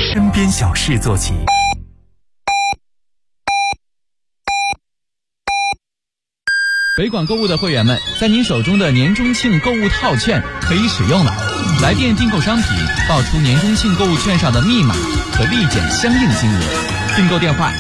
身边小事做起。 北广购物的会员们，在您手中的年中庆购物套券可以使用了。来电订购商品，报出年中庆购物券上的密码，可立减相应金额。订购电话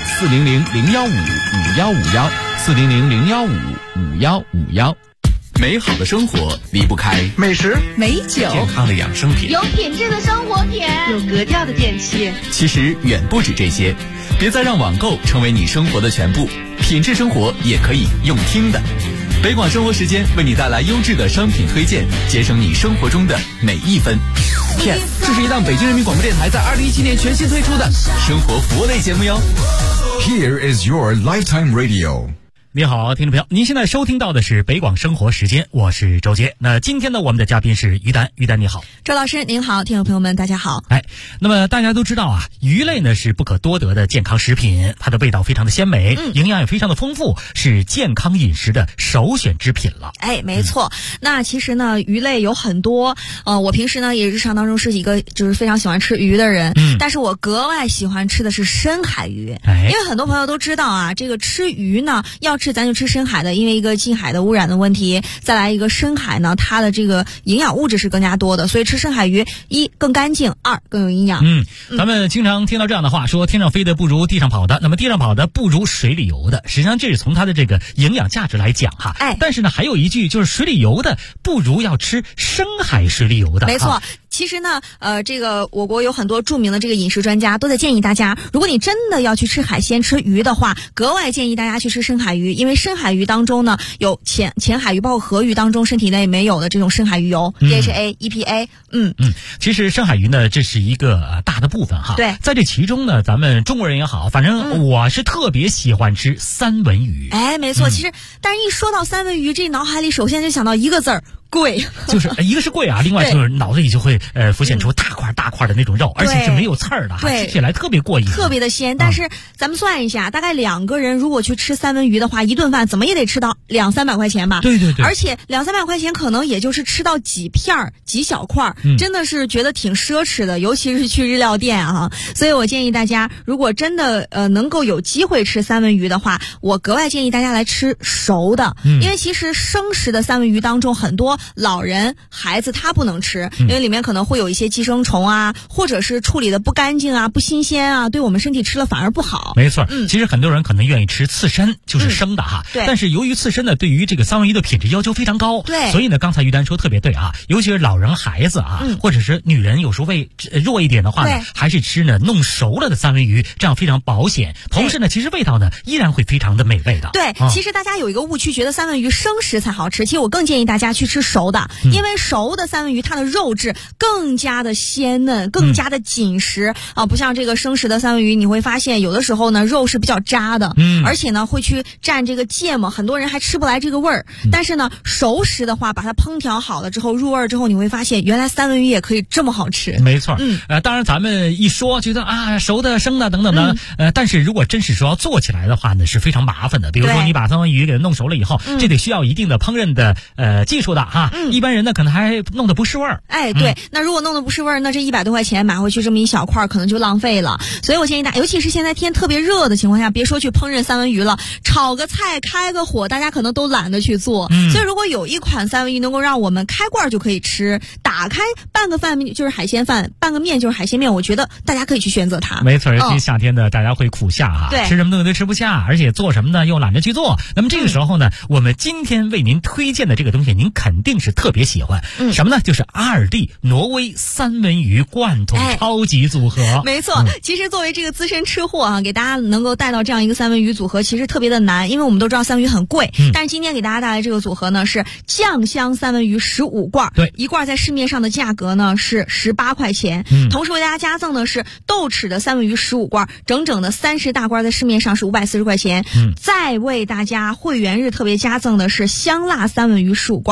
400-015-5151，400-015-5151。美好的生活离不开美食、 美酒、 健康的养生品， 有品质的生活品， 有格调的电器。 其实远不止这些，别再让网购成为你生活的全部，品质生活也可以用听的。北广生活时间为你带来优质的商品推荐，节省你生活中的每一分。Yes， 这是一档北京人民广播电台在2017年全新推出的生活服务类节目哟。 Here is your lifetime radio。 你好，听众朋友，您现在收听到的是北广生活时间，我是周杰。那今天呢，我们的嘉宾是于丹，于丹你好。 周老师您好，听众朋友们大家好。 那么大家都知道啊，鱼类呢是不可多得的健康食品，它的味道非常的鲜美，营养也非常的丰富，是健康饮食的首选之品了。 没错。那其实呢，鱼类有很多，我平时呢也日常当中是一个就是非常喜欢吃鱼的人，但是我格外喜欢吃的是深海鱼，因为很多朋友都知道啊，这个吃鱼呢要吃咱就吃深海的，因为一个近海的污染的问题，再来一个深海呢它的这个营养物质是更加多的，所以吃深海鱼一更干净，二更有营养。 咱们经常听到这样的话，说天上飞的不如地上跑的，那么地上跑的不如水里游的，实际上这是从它的这个营养价值来讲哈。但是呢还有一句就是水里游的不如要吃深海水里游的。 没错。其实呢，这个我国有很多著名的这个饮食专家都在建议大家，如果你真的要去吃海鲜、吃鱼的话，格外建议大家去吃深海鱼，因为深海鱼当中呢有浅海鱼，包括河鱼当中身体内没有的这种深海鱼油 DHA、EPA。 其实深海鱼呢，这是一个大的部分哈。 对， 在这其中呢，咱们中国人也好，反正我是特别喜欢吃三文鱼。 没错。其实，但是一说到三文鱼，这脑海里首先就想到一个字儿。贵， 就是一个是贵啊，另外就是脑子里就会浮现出大块大块的那种肉，而且是没有刺儿的，吃起来特别过瘾， 特别的鲜。但是咱们算一下，大概2个人如果去吃三文鱼的话，一顿饭怎么也得吃到200-300块钱吧？ 对。 而且200-300块钱可能也就是吃到几片几小块，真的是觉得挺奢侈的，尤其是去日料店啊。所以我建议大家，如果真的能够有机会吃三文鱼的话，我格外建议大家来吃熟的，因为其实生食的三文鱼当中很多老人孩子他不能吃，因为里面可能会有一些寄生虫啊，或者是处理的不干净啊、不新鲜啊，对我们身体吃了反而不好。 没错。其实很多人可能愿意吃刺身，就是生的哈。但是由于刺身呢对于这个三文鱼的品质要求非常高，所以呢刚才于丹说特别对啊，尤其是老人孩子啊，或者是女人有时候胃弱一点的话呢，还是吃呢弄熟了的三文鱼，这样非常保险，同时呢其实味道呢依然会非常的美味的。 对。其实大家有一个误区，觉得三文鱼生食才好吃，其实我更建议大家去吃熟的，因为熟的三文鱼它的肉质更加的鲜嫩，更加的紧实啊，不像这个生食的三文鱼，你会发现有的时候呢肉是比较渣的，而且呢会去蘸这个芥末，很多人还吃不来这个味儿。但是呢熟食的话，把它烹调好了之后入味之后，你会发现原来三文鱼也可以这么好吃。 没错。当然咱们一说觉得啊熟的生的等等的，但是如果真是说要做起来的话呢是非常麻烦的。比如说你把三文鱼给它弄熟了以后，这得需要一定的烹饪的技术的哈。一般人呢可能还弄得不是味儿。 对。那如果弄得不是味儿，那这100多块钱买回去这么一小块可能就浪费了。所以我建议大家，尤其是现在天特别热的情况下，别说去烹饪三文鱼了，炒个菜开个火大家可能都懒得去做。所以如果有一款三文鱼能够让我们开罐就可以吃，打开拌个饭就是海鲜饭，拌个面就是海鲜面，我觉得大家可以去选择它。 没错。尤其夏天的大家会苦夏哈，吃什么东西都吃不下，而且做什么呢又懒得去做。那么这个时候呢，我们今天为您推荐的这个东西您肯定是特别喜欢。什么呢？就是2D挪威三文鱼罐头超级组合。 没错。其实作为这个资深吃货啊，给大家能够带到这样一个三文鱼组合其实特别的难，因为我们都知道三文鱼很贵，但是今天给大家带来这个组合呢是酱香三文鱼15罐，一罐在市面上的价格呢是18块钱，同时为大家加赠的是豆豉的三文鱼15罐，整整的30大罐在市面上是540块钱，再为大家会员日特别加赠的是香辣三文鱼15罐，整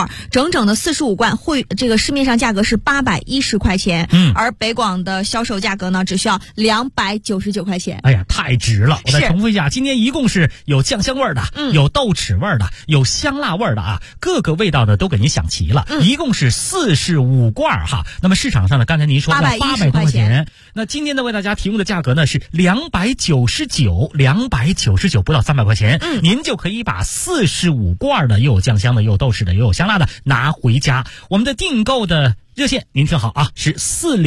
整整的45罐，这个市面上价格是810块钱，而北广的销售价格呢只需要299块钱。 哎呀，太值了！我再重复一下，今天一共是有酱香味的，有豆豉味的，有香辣味的啊，各个味道呢都给您想齐了，一共是45罐哈。那么市场上呢，刚才您说的800多块钱，那今天呢为大家提供的价格呢是299，不到300块钱，您就可以把45罐的，又有酱香的，又有豆豉的，又有香辣的拿回家。我们的订购的热线您听好啊，是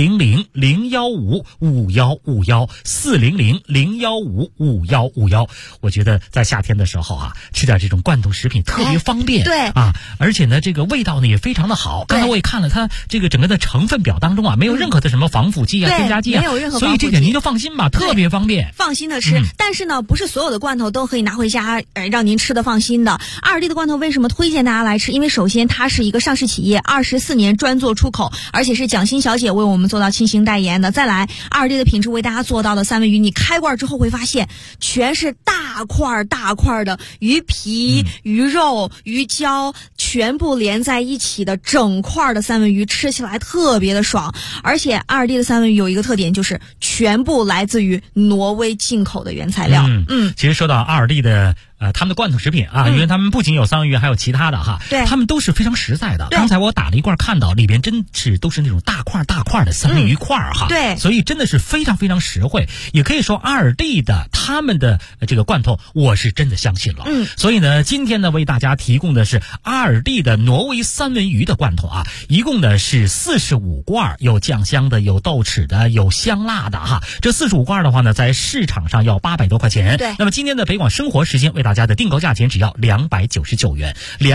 400-015-5151，400-015-5151。我觉得在夏天的时候啊，吃点这种罐头食品特别方便， 对啊，而且呢这个味道呢也非常的好。刚才我也看了它这个整个的成分表当中啊，没有任何的什么防腐剂啊、添加剂啊， 没有任何所以这点您就放心吧，特别方便， 放心的吃。但是呢，不是所有的罐头都可以拿回家让您吃的放心的。2D 的罐头为什么推荐大家来吃？因为首先它是一个上市企业，24年专做出口，而且是蒋欣小姐为我们做到亲情代言的。再来，2D 的品质为大家做到的三文鱼，你开罐之后会发现全是大块的鱼皮、鱼肉、鱼胶全部连在一起的整块的三文鱼，吃起来特别的爽。而且2D 的三文鱼有一个特点，就是全部来自于挪威进口的原材料。 其实说到2D的他们的罐头食品啊，因为他们不仅有三文鱼，还有其他的哈， 对， 他们都是非常实在的。刚才我打了一罐，看到里边真是都是那种大块的三文鱼块哈， 对， 所以真的是非常非常实惠。也可以说2D的他们的这个罐头，我是真的相信了。所以呢，今天呢为大家提供的是2D的挪威三文鱼的罐头啊，一共呢是45罐，有酱香的，有豆豉的，有香辣的哈。这45罐的话呢，在市场上要800多块钱。 对， 那么今天的北广生活时间为大家的订购价钱只要299元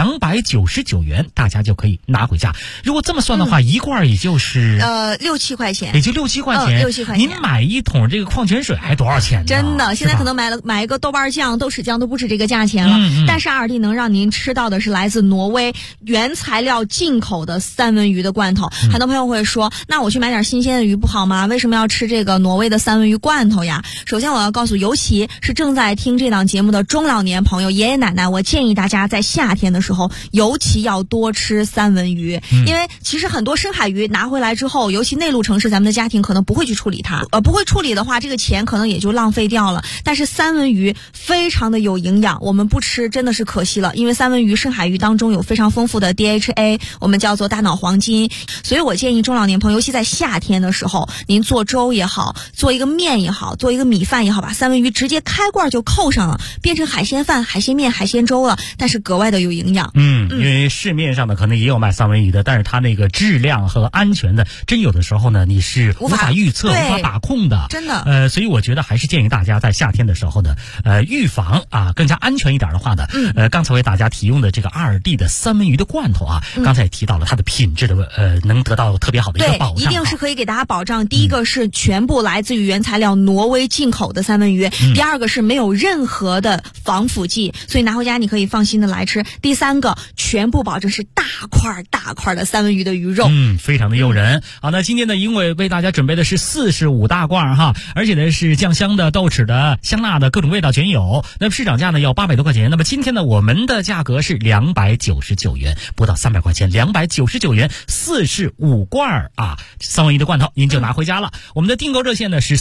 ，299元大家就可以拿回家。如果这么算的话，一罐也就是 6-7块钱， 也就6-7块钱。 6-7块钱， 您买一桶这个矿泉水还多少钱呢？ 真的，现在可能买一个豆瓣酱、豆豉酱都不止这个价钱了。但是2D能让您吃到的是来自挪威原材料进口的三文鱼的罐头。很多朋友会说，那我去买点新鲜的鱼不好吗？为什么要吃这个挪威的三文鱼罐头呀？首先我要告诉，尤其是正在听这档节目的中老年朋友、爷爷奶奶，我建议大家在夏天的时候尤其要多吃三文鱼。因为其实很多深海鱼拿回来之后，尤其内陆城市咱们的家庭可能不会去处理它，不会处理的话，这个钱可能也就浪费掉了。但是三文鱼非常的有营养，我们不吃真的是可惜了。因为三文鱼、深海鱼当中有非常丰富的 DHA， 我们叫做大脑黄金。所以我建议中老年朋友，尤其在夏天的时候，您做粥也好，做一个面也好，做一个米饭也好，把三文鱼直接开罐就扣上了，变成海鲜饭、海鲜面、海鲜粥了，但是格外的有营养。 因为市面上呢可能也有卖三文鱼的，但是它那个质量和安全的，真有的时候呢你是无法预测、无法把控的， 真的。 所以我觉得还是建议大家在夏天的时候呢，预防啊更加安全一点的话呢，刚才为大家提供的这个2D的三文鱼的罐头啊，刚才也提到了它的品质的能得到特别好的一个保障， 一定是可以给大家保障。第一个是全部来自于原材料挪威进口的三文鱼，第二个是没有任何的防腐剂，所以拿回家你可以放心的来吃。第三个，全部保证是大块的三文鱼的鱼肉， 非常的诱人。好，那今天呢，因为为大家准备的是45大罐哈，而且呢是酱香的、豆豉的、香辣的，各种味道全有。那么市场价呢要800多块钱，那么今天呢我们的价格是299元，不到300块钱，299元45罐啊三文鱼的罐头您就拿回家了。我们的订购热线呢是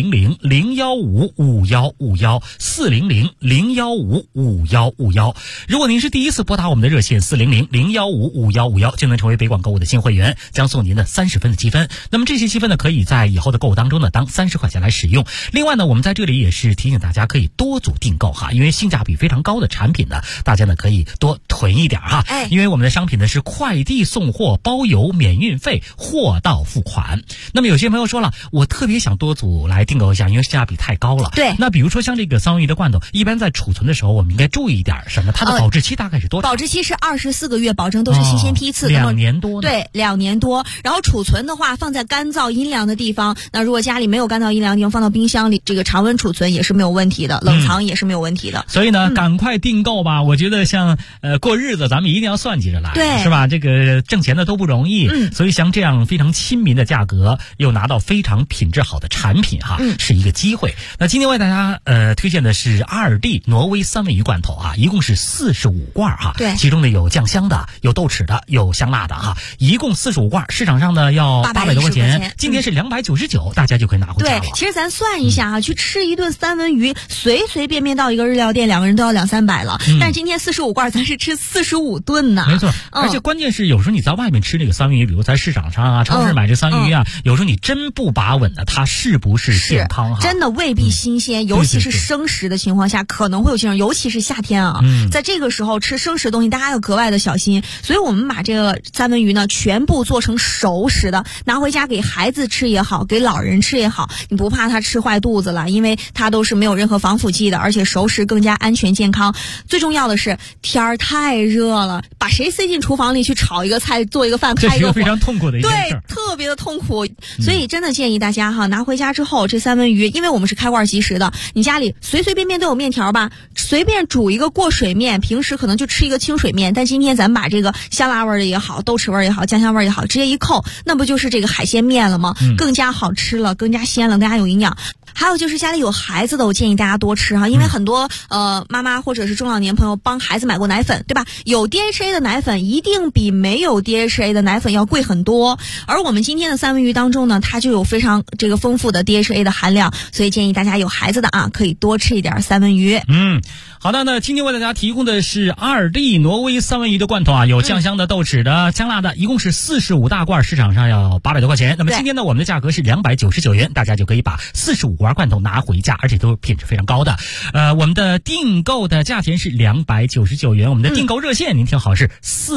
400-015-5151，400-015-5151。如果您是第一次拨打我们的热线400-015-5151，就能成为北广购物的新会员，将送您的30分的积分。那么这些积分呢，可以在以后的购物当中呢当30块钱来使用。另外呢，我们在这里也是提醒大家可以多组订购哈，因为性价比非常高的产品呢，大家呢可以多囤一点哈。因为我们的商品呢是快递送货包邮免运费，货到付款。那么有些朋友说了，我特别想多组来订购一下，因为性价比太高了。 对。 那比如说像这个三文鱼的罐头，一般在储存的时候我们应该注意一点什么？它的保质期大概是多少？ 保质期是24个月，保证都是新鲜批次。 2年多。 对，2年多。然后储存的话，放在干燥阴凉的地方。那如果家里没有干燥阴凉的地方，放到冰箱里，这个常温储存也是没有问题的，冷藏也是没有问题的。 所以呢，赶快订购吧！我觉得像过日子，咱们一定要算计着来， 对， 是吧？这个挣钱的都不容易，所以像这样非常亲民的价格，又拿到非常品质好的产品哈，是一个机会。那今天为大家推荐的是2D挪挪威三文鱼罐头啊，一共是45罐哈。 对， 其中呢有酱香的，有豆豉的，有香辣的哈，一共45罐，市场上呢要800多块钱，今天是299，大家就可以拿回家了。 对，其实咱算一下啊，去吃一顿三文鱼，随随便便到一个日料店，2个人都要200-300了。但是今天45罐，咱是吃45顿呢。 没错，而且关键是有时候你在外面吃这个三文鱼，比如在市场上啊、超市买这三文鱼啊，有时候你真不把稳的，它是不是健康哈？ 真的未必新鲜，尤其是生食的情况下，可能会有这种，尤其是夏天啊，在这个时候吃生食的东西，大家要格外的小心。所以我们把这个三文鱼呢，全部做成熟食的，拿回家给孩子吃也好，给老人吃也好，你不怕他吃坏肚子了，因为它都是没有任何防腐剂的，而且熟食更加安全健康。最重要的是，天儿太热了，把谁塞进厨房里去炒一个菜、做一个饭、开一个火， 这是非常痛苦的一件事。 对，特别的痛苦。所以真的建议大家哈，拿回家之后，这三文鱼，因为我们是开罐即食的，你家里随随便便都有面条吧，随便煮一个过水面，平时可能就吃一个清水面，但今天咱们把这个香辣味的也好，豆豉味也好，酱香味也好，直接一扣，那不就是这个海鲜面了吗？更加好吃了，更加鲜了，更加有营养。还有就是家里有孩子的，我建议大家多吃哈，因为很多妈妈或者是中老年朋友帮孩子买过奶粉，对吧？有 DHA 的奶粉一定比没有 DHA 的奶粉要贵很多，而我们今天的三文鱼当中呢，它就有非常这个丰富的 DHA 的含量，所以建议大家有孩子的啊，可以多吃一点三文鱼。 好的，那今天为大家提供的是2D挪威三文鱼的罐头啊，有酱香的、豆豉的、香辣的，一共是45大罐，市场上要800多块钱。那么今天呢，我们的价格是299元，大家就可以把45罐罐头拿回家，而且都是品质非常高的。我们的订购的价钱是299元，我们的订购热线您听好是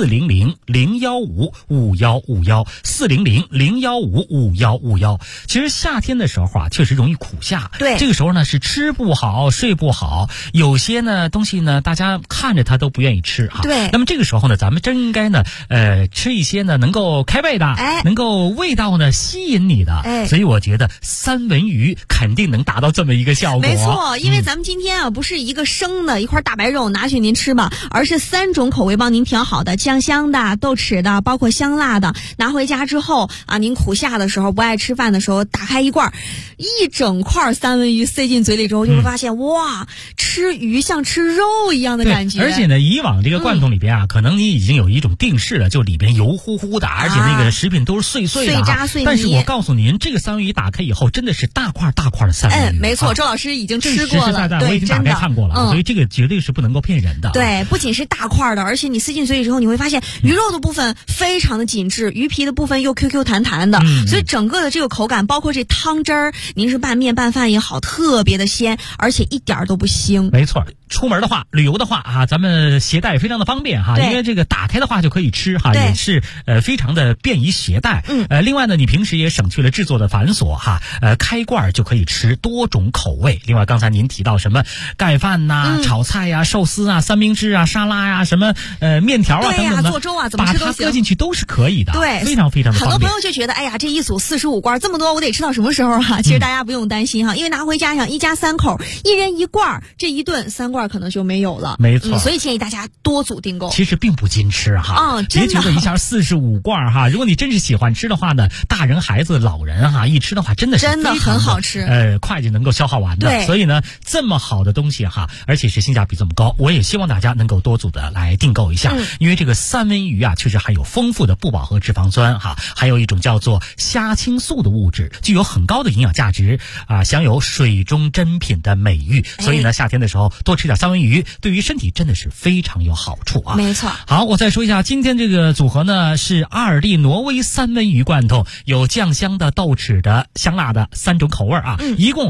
400-015-5151，400-015-5151。其实夏天的时候啊，确实容易苦下， 对， 这个时候呢是吃不好、睡不好，有些呢东西呢大家看着它都不愿意吃哈。 对， 那么这个时候呢，咱们真应该呢吃一些呢能够开胃的，能够味道呢吸引你的，所以我觉得三文鱼肯定能达到这么一个效果。 没错，因为咱们今天啊不是一个生的一块大白肉拿去您吃嘛，而是3种口味帮您调好的，酱香的、豆豉的，包括香辣的。拿回家之后啊，您苦下的时候、不爱吃饭的时候，打开一罐，一整块三文鱼塞进嘴里之后，就会发现哇，吃鱼像吃肉一样的感觉。 而且呢，以往这个罐头里边啊，可能你已经有一种定式了，就里边油乎乎的，而且那个食品都是碎碎的、 碎渣碎泥。 但是我告诉您，这个三文鱼打开以后，真的是大块大块的三文鱼。 没错，周老师已经吃过了， 实实在在我已经打开看过了，所以这个绝对是不能够骗人的。 对，不仅是大块的，而且你塞进嘴里之后，你会发现鱼肉的部分非常的紧致，鱼皮的部分又 Q Q 弹弹的，所以整个的这个口感，包括这汤汁儿，您是拌面拌饭也好，特别的鲜，而且一点都不腥。 没错，出门的话、旅游的话啊，咱们携带非常的方便哈，因为这个打开的话就可以吃哈，也是非常的便于携带。另外呢，你平时也省去了制作的繁琐哈，开罐就可以吃多种口味。另外刚才您提到什么盖饭呐、炒菜呀、寿司啊、三明治啊、沙拉呀、什么面条啊等等的， 做粥啊怎么吃都行， 把它搁进去都是可以的。 对， 非常非常的方便。 很多朋友就觉得，哎呀，这一组45罐这么多，我得吃到什么时候啊？其实大家不用担心哈，因为拿回家想一家3口，一人一罐，这一顿3罐可能就没有了。 没错， 所以建议大家多组订购。 其实并不禁吃哈，别觉得一下45罐哈。如果你真是喜欢吃的话呢，大人、孩子、老人哈，一吃的话真的是真的很好吃， 快就能够消化完的。所以呢，这么好的东西哈，而且是性价比这么高，我也希望大家能够多组的来订购一下，因为这个三文鱼啊，确实含有丰富的不饱和脂肪酸哈，还有一种叫做虾青素的物质，具有很高的营养价值啊，享有水中珍品的美誉。所以呢，夏天的时候多吃点三文鱼，对于身体真的是非常有好处啊。 没错。 好，我再说一下，今天这个组合呢是2D挪威三文鱼罐头，有酱香的、豆豉的、香辣的3种口味啊，一共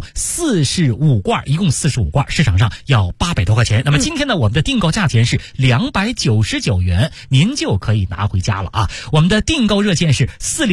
45罐，市场上要800多块钱。那么今天呢，我们的订购价钱是299元，您就可以拿回家了啊。我们的订购热线是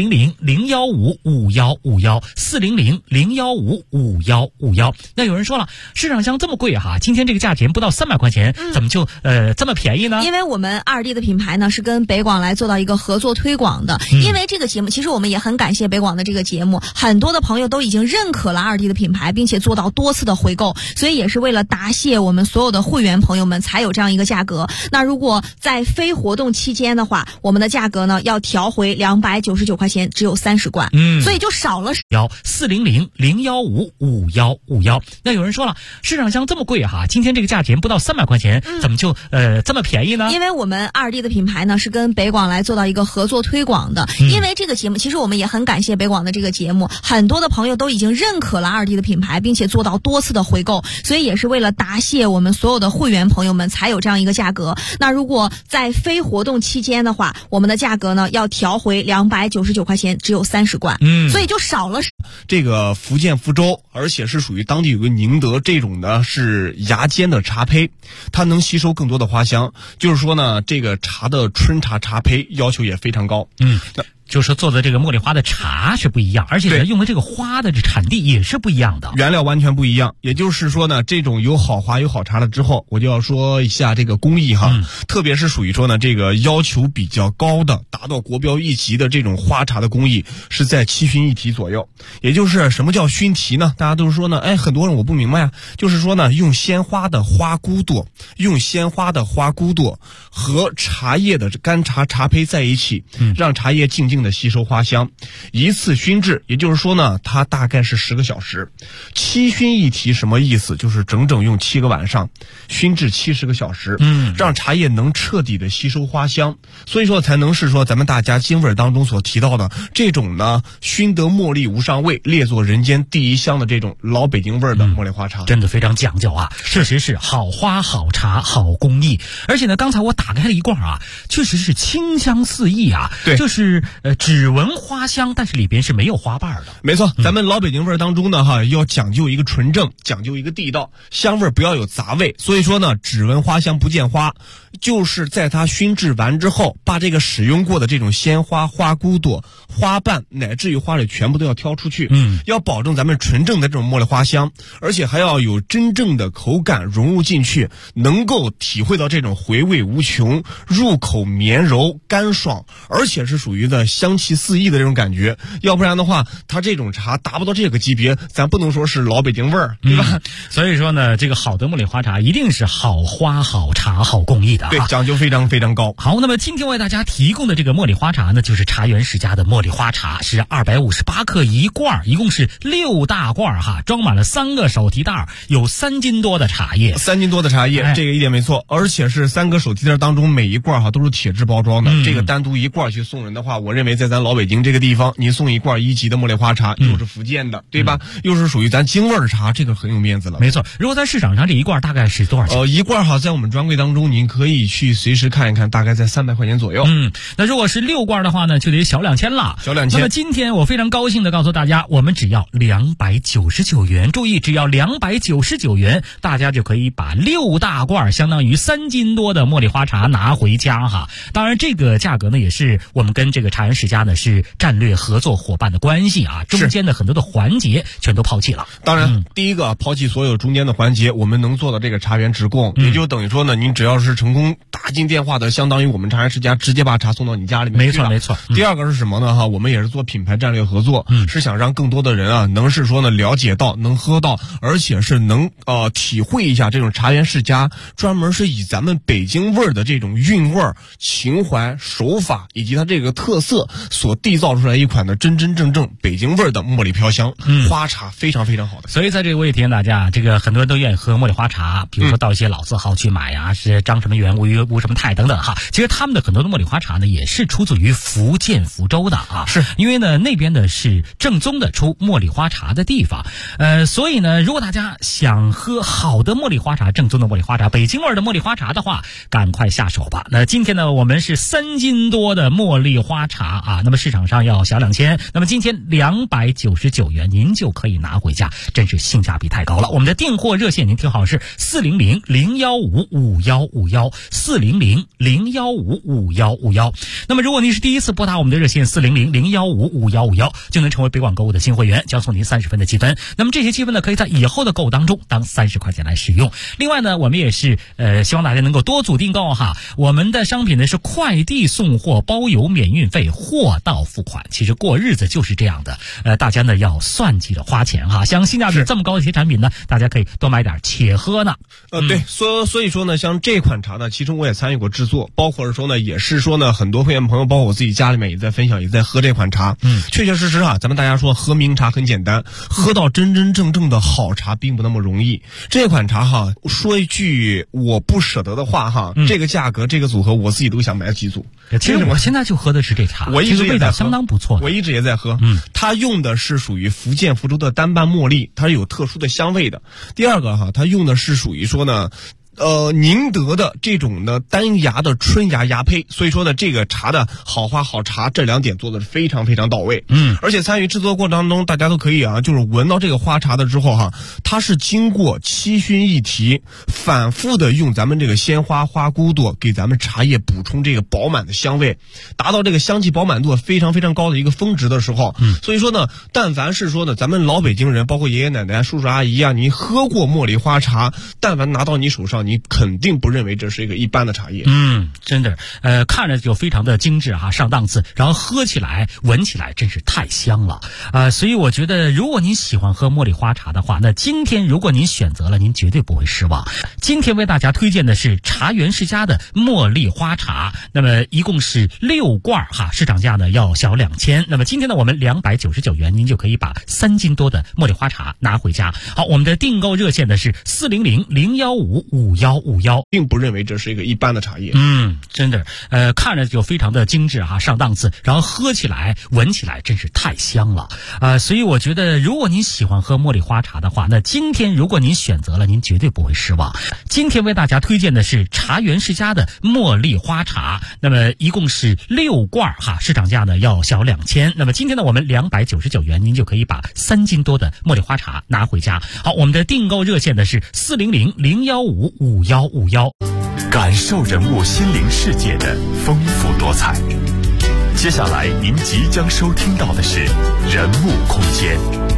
400-015-5151，400-015-5151。那有人说了，市场上这么贵哈，今天这个价钱不到300块钱，怎么就这么便宜呢？ 因为我们2D 的品牌呢是跟北广来做到一个合作推广的，因为这个节目其实我们也很感谢北广的这个节目，很多的朋友都已经认可了2D 的品牌，并且做到多次的回购，所以也是为了答谢我们所有的会员朋友们才有这样一个价格。那如果在非活动期间的话，我们的价格呢要调回299块钱，只有30罐，所以就少了400-015-5151。那有人说了，市场上这么贵哈。 哈，今天这个价钱不到300块钱，怎么就这么便宜呢？ 因为我们2D 的品牌呢是跟北广来做到一个合作推广的，因为这个节目其实我们也很感谢北广的这个节目，很多的朋友都已经认可了2D 的品牌，并且做到多次的回购，所以也是为了答谢我们所有的会员朋友们才有这样一个价格。那如果在非活动期间的话，我们的价格呢要调回299块钱，只有30罐，所以就少了。 这个福建福州，而且是属于当地有个宁德这种呢是芽尖的茶胚，它能吸收更多的花香，就是说呢这个茶的春茶茶胚要求也非常高。 就是做的这个茉莉花的茶是不一样，而且呢用的这个花的这产地也是不一样的， 原料完全不一样。也就是说呢，这种有好花有好茶了之后，我就要说一下这个工艺哈，特别是属于说呢这个要求比较高的，达到国标1级的这种花茶的工艺是在7熏1提左右。也就是什么叫熏提呢？大家都是说呢，很多人我不明白啊，就是说呢用鲜花的花骨朵和茶叶的干茶茶胚在一起，让茶叶静静的吸收花香，一次熏制，也就是说呢它大概是10个小时。7熏1提什么意思？就是整整用7个晚上熏制70个小时，让茶叶能彻底的吸收花香，所以说才能是说咱们大家京味当中所提到的这种呢熏得茉莉无上味，列作人间第1香的这种老北京味的茉莉花茶， 真的非常讲究啊，确实是好花好茶好工艺。而且呢刚才我打开了一罐啊，确实是清香四溢啊， 对， 就是只闻花香，但是里边是没有花瓣的。 没错，咱们老北京味当中呢要讲究一个纯正，讲究一个地道，香味不要有杂味。所以说呢只闻花香不见花，就是在它熏制完之后，把这个使用过的这种鲜花、花骨朵、花瓣乃至于花蕊全部都要挑出去，要保证咱们纯正的这种茉莉花香，而且还要有真正的口感融入进去，能够体会到这种回味无穷，入口绵柔干爽，而且是属于的香气四溢的这种感觉。要不然的话它这种茶达不到这个级别，咱不能说是老北京味儿，对吧？ 所以说呢这个好的茉莉花茶一定是好花好茶好工艺的， 对，讲究非常非常高。 好，那么今天为大家提供的这个茉莉花茶呢，就是茶园世家的茉莉花茶，是258克一罐，一共是6大罐哈，装满了3个手提袋，有3斤多的茶叶 ，3斤多的茶叶，这个一点没错，而且是3个手提袋当中每一罐都是铁质包装的，这个单独一罐去送人的话，我认为在咱老北京这个地方，你送一罐1级的茉莉花茶，又是福建的，对吧？又是属于咱京味的茶，这个很有面子了。 没错，如果在市场上这一罐大概是多少钱？ 一罐在我们专柜当中您可以去随时看一看，大概在300块钱左右。 那如果是6罐的话呢，就得小2000了。 小2000。 那么今天我非常高兴的告诉大家，我们只要299元，注意，只要299元，大家就可以把6大罐，相当于3斤多的茉莉花茶拿回家哈。当然，这个价格呢，也是我们跟这个茶园世家呢是战略合作伙伴的关系啊，中间的很多的环节全都抛弃了。 当然，第一个抛弃所有中间的环节，我们能做到这个茶园直供，也就等于说呢，您只要是成功打进电话的，相当于我们茶园世家直接把茶送到你家里面去了。 没错。 第二个是什么呢？我们也是做品牌战略合作，是想让更多的人啊，能是说呢了解到，能喝到，而且是能体会一下这种茶园世家专门是以咱们北京味的这种韵味、情怀、手法以及它这个特色所缔造出来一款的真真正正北京味的茉莉飘香花茶，非常非常好的。 所以在这个我也提醒大家，这个很多人都愿意喝茉莉花茶，比如说到一些老字号去买呀，是张什么元、吴什么泰等等哈。其实他们的很多的茉莉花茶呢，也是出自于福建福州的啊， 是因为呢那边呢是正宗的出茉莉花茶的地方，所以呢，如果大家想喝好的茉莉花茶，正宗的茉莉花茶，北京味的茉莉花茶的话，赶快下手吧。那今天呢，我们是3斤多的茉莉花茶啊，那么市场上要小2000，那么今天299元您就可以拿回家，真是性价比太高了。我们的订货热线您听好，是400-015-5151，400-015-5151。那么如果您是第一次拨打我们的热线400-015-5151，就能成为北广购物的新会员，将送您30分的积分。那么这些积分呢，可以在以后的购物当中当30块钱来使用。另外呢，我们也是希望大家能够多组订购哈。我们的商品呢是快递送货包邮免运费， 货到付款。其实过日子就是这样的，大家呢要算计着花钱哈。像性价比这么高的一些产品呢，大家可以多买点且喝呢。 对，所以说呢，像这款茶呢，其中我也参与过制作，包括是说呢，也是说呢，很多会员朋友，包括我自己家里面也在分享，也在喝这款茶。确确实实啊，咱们大家说喝名茶很简单，喝到真真正正的好茶并不那么容易。这款茶哈，说一句我不舍得的话哈，这个价格这个组合我自己都想买几组。 其实我现在就喝的是这茶， 我一直也在喝， 相当不错， 我一直也在喝。它用的是属于福建福州的单瓣茉莉，它是有特殊的香味的。第二个哈，它用的是属于说呢，宁德的这种的单芽的春芽芽胚，所以说呢，这个茶的好花好茶这2点做的是非常非常到位。而且参与制作过程当中，大家都可以啊，就是闻到这个花茶的之后哈，它是经过7熏1提，反复的用咱们这个鲜花花骨朵给咱们茶叶补充这个饱满的香味，达到这个香气饱满度非常非常高的一个峰值的时候，所以说呢，但凡是说呢，咱们老北京人，包括爷爷奶奶、叔叔阿姨啊，你喝过茉莉花茶，但凡拿到你手上，你肯定不认为这是一个一般的茶叶。 真的，看着就非常的精致哈，上档次，然后喝起来、闻起来真是太香了所以我觉得，如果您喜欢喝茉莉花茶的话，那今天如果您选择了，您绝对不会失望。今天为大家推荐的是茶园世家的茉莉花茶，那么一共是6罐哈，市场价呢要小2000。那么今天呢，我们299元，您就可以把3斤多的茉莉花茶拿回家。好，我们的订购热线呢是400-015-5151， 并不认为这是一个一般的茶叶。 真的，看着就非常的精致哈，上档次，然后喝起来、闻起来真是太香了所以我觉得，如果您喜欢喝茉莉花茶的话，那今天如果您选择了，您绝对不会失望。今天为大家推荐的是茶园世家的茉莉花茶，那么一共是6罐哈，市场价呢要小2000。那么今天呢，我们299元，您就可以把3斤多的茉莉花茶拿回家。好，我们的订购热线呢是400-015-5151。 感受人物心灵世界的丰富多彩。接下来您即将收听到的是人物空间。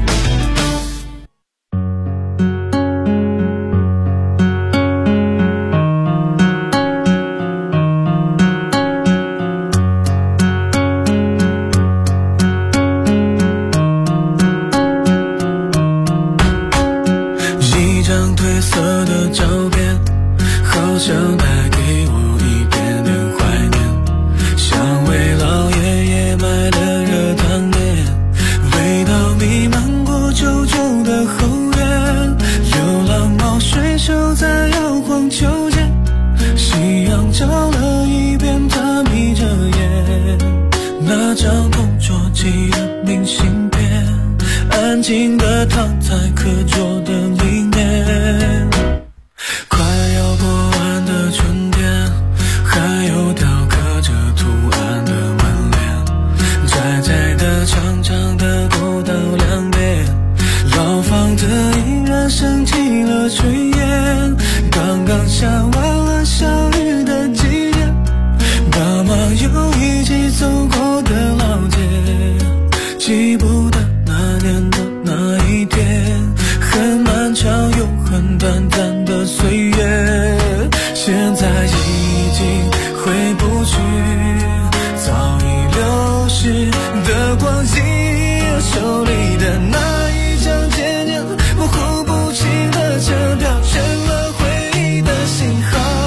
一张褪色的照片，好像带给我一点点怀念，像为老爷爷买的热汤面，味道弥漫过旧旧的后院，流浪猫睡熟在摇晃秋千，夕阳照了一遍，它眯着眼，那张同桌寄的明信片，安静地躺在课桌的里面，快要过完的春天，还有雕刻着图案的门帘，窄窄的长长的过道两边，老房子依然升起了炊烟，刚刚下完了小雨的季节，爸妈又一起走过的老街，记不得那年的那一天，很漫长又很短暂的岁月，现在已经回不去早已流逝的光阴，手里的那一张渐渐模糊不清的车票，成了回忆的信号。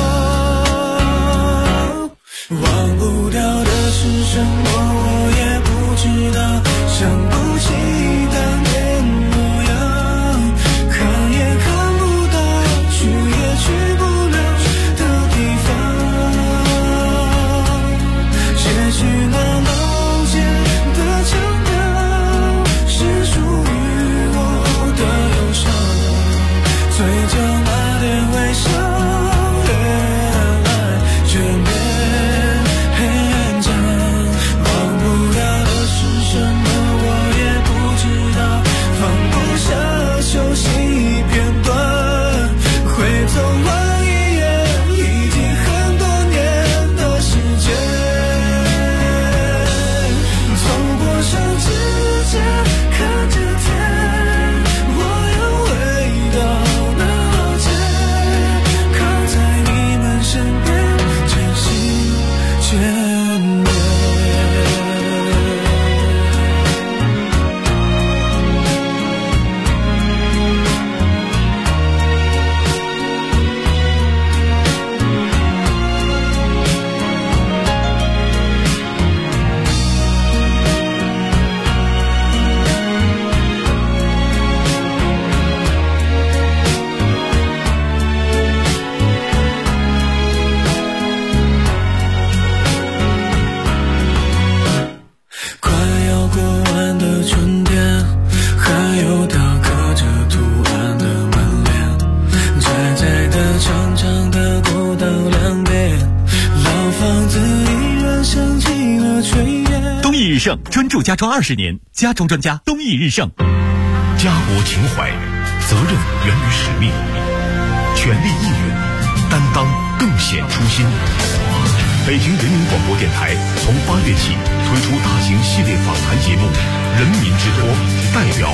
盛专注家装20年，家装专家东益日盛。 家国情怀，责任源于使命，全力以赴，担当更显初心。北京人民广播电台从8月起推出大型系列访谈节目《人民之托》，代表